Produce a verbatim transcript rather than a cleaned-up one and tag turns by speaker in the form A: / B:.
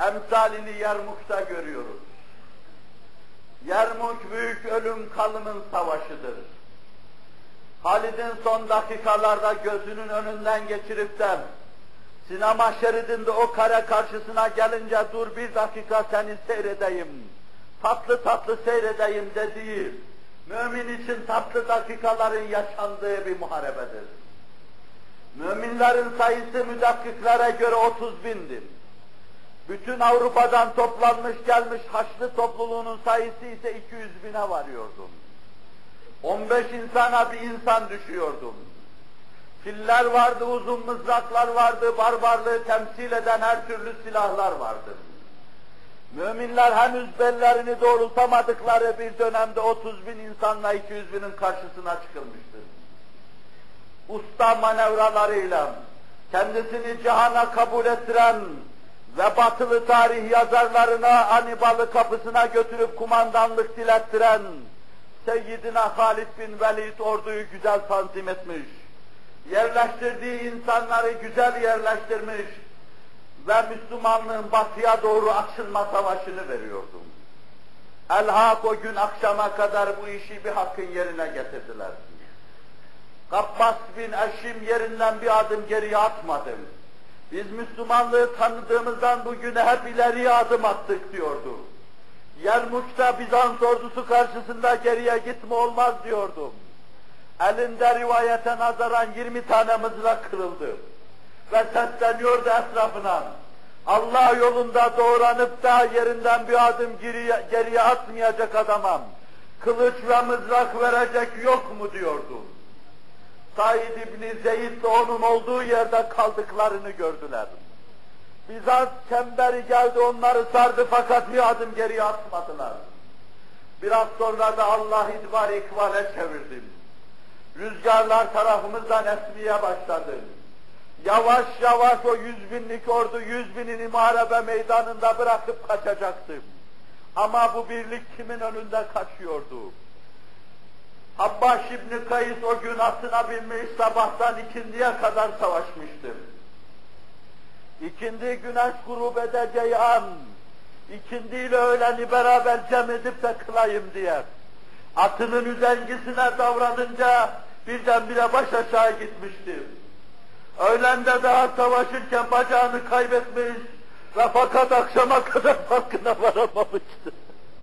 A: emsalini Yermuk'ta görüyoruz. Yermuk büyük ölüm kalımın savaşıdır. Halid'in son dakikalarda gözünün önünden geçirip de sinema şeridinde o kare karşısına gelince dur bir dakika seni seyredeyim, tatlı tatlı seyredeyim dediği, mümin için tatlı dakikaların yaşandığı bir muharebedir. Müminlerin sayısı müdakkiklere göre otuz bindir. Bütün Avrupa'dan toplanmış gelmiş Haçlı topluluğunun sayısı ise iki yüz bine varıyordu. on beş insana bir insan düşüyordu. Filler vardı, uzun mızraklar vardı, barbarlığı temsil eden her türlü silahlar vardı. Müminler henüz bellerini doğrultamadıkları bir dönemde otuz bin insanla iki yüz binin karşısına çıkılmıştır. Usta manevralarıyla kendisini cihana kabul ettiren ve batılı tarih yazarlarına Hanibal'ı kapısına götürüp kumandanlık dilettiren Seyyidina Halid bin Velid orduyu güzel tanzim etmiş, yerleştirdiği insanları güzel yerleştirmiş ve Müslümanlığın batıya doğru açılma savaşını veriyordu. El-Hak o gün akşama kadar bu işi bir hakkın yerine getirdiler. Kabbas bin Eşim yerinden bir adım geriye atmadım. Biz Müslümanlığı tanıdığımızdan bugüne hep ileriye adım attık diyordu. Yermuk'ta Bizans ordusu karşısında geriye gitme olmaz diyordu. Elinde rivayete nazaran yirmi tane mızrak kırıldı. Ve sesleniyordu etrafına. Allah yolunda doğranıp da yerinden bir adım geriye, geriye atmayacak adama kılıç ve mızrak verecek yok mu diyordu. Said İbni Zeyd de onun olduğu yerde kaldıklarını gördüler. Bizans çemberi geldi onları sardı fakat bir adım geriye atmadılar. Biraz sonra da Allah idbar ikbale çevirdi. Rüzgarlar tarafımızdan esmeye başladı. Yavaş yavaş o yüz binlik ordu yüz binini muharebe meydanında bırakıp kaçacaktı. Ama bu birlik kimin önünde kaçıyordu? Habbaş İbni Kays o gün atına binmiş sabahtan ikindiye kadar savaşmıştı. İkindi güneş grup edeceği an, ikindiyle öğleni beraber cem edip de kılayım diye. Atının üzengisine davranınca birdenbire baş aşağı gitmişti. Öğlende daha savaşırken bacağını kaybetmiş ve fakat akşama kadar farkına varamamıştı.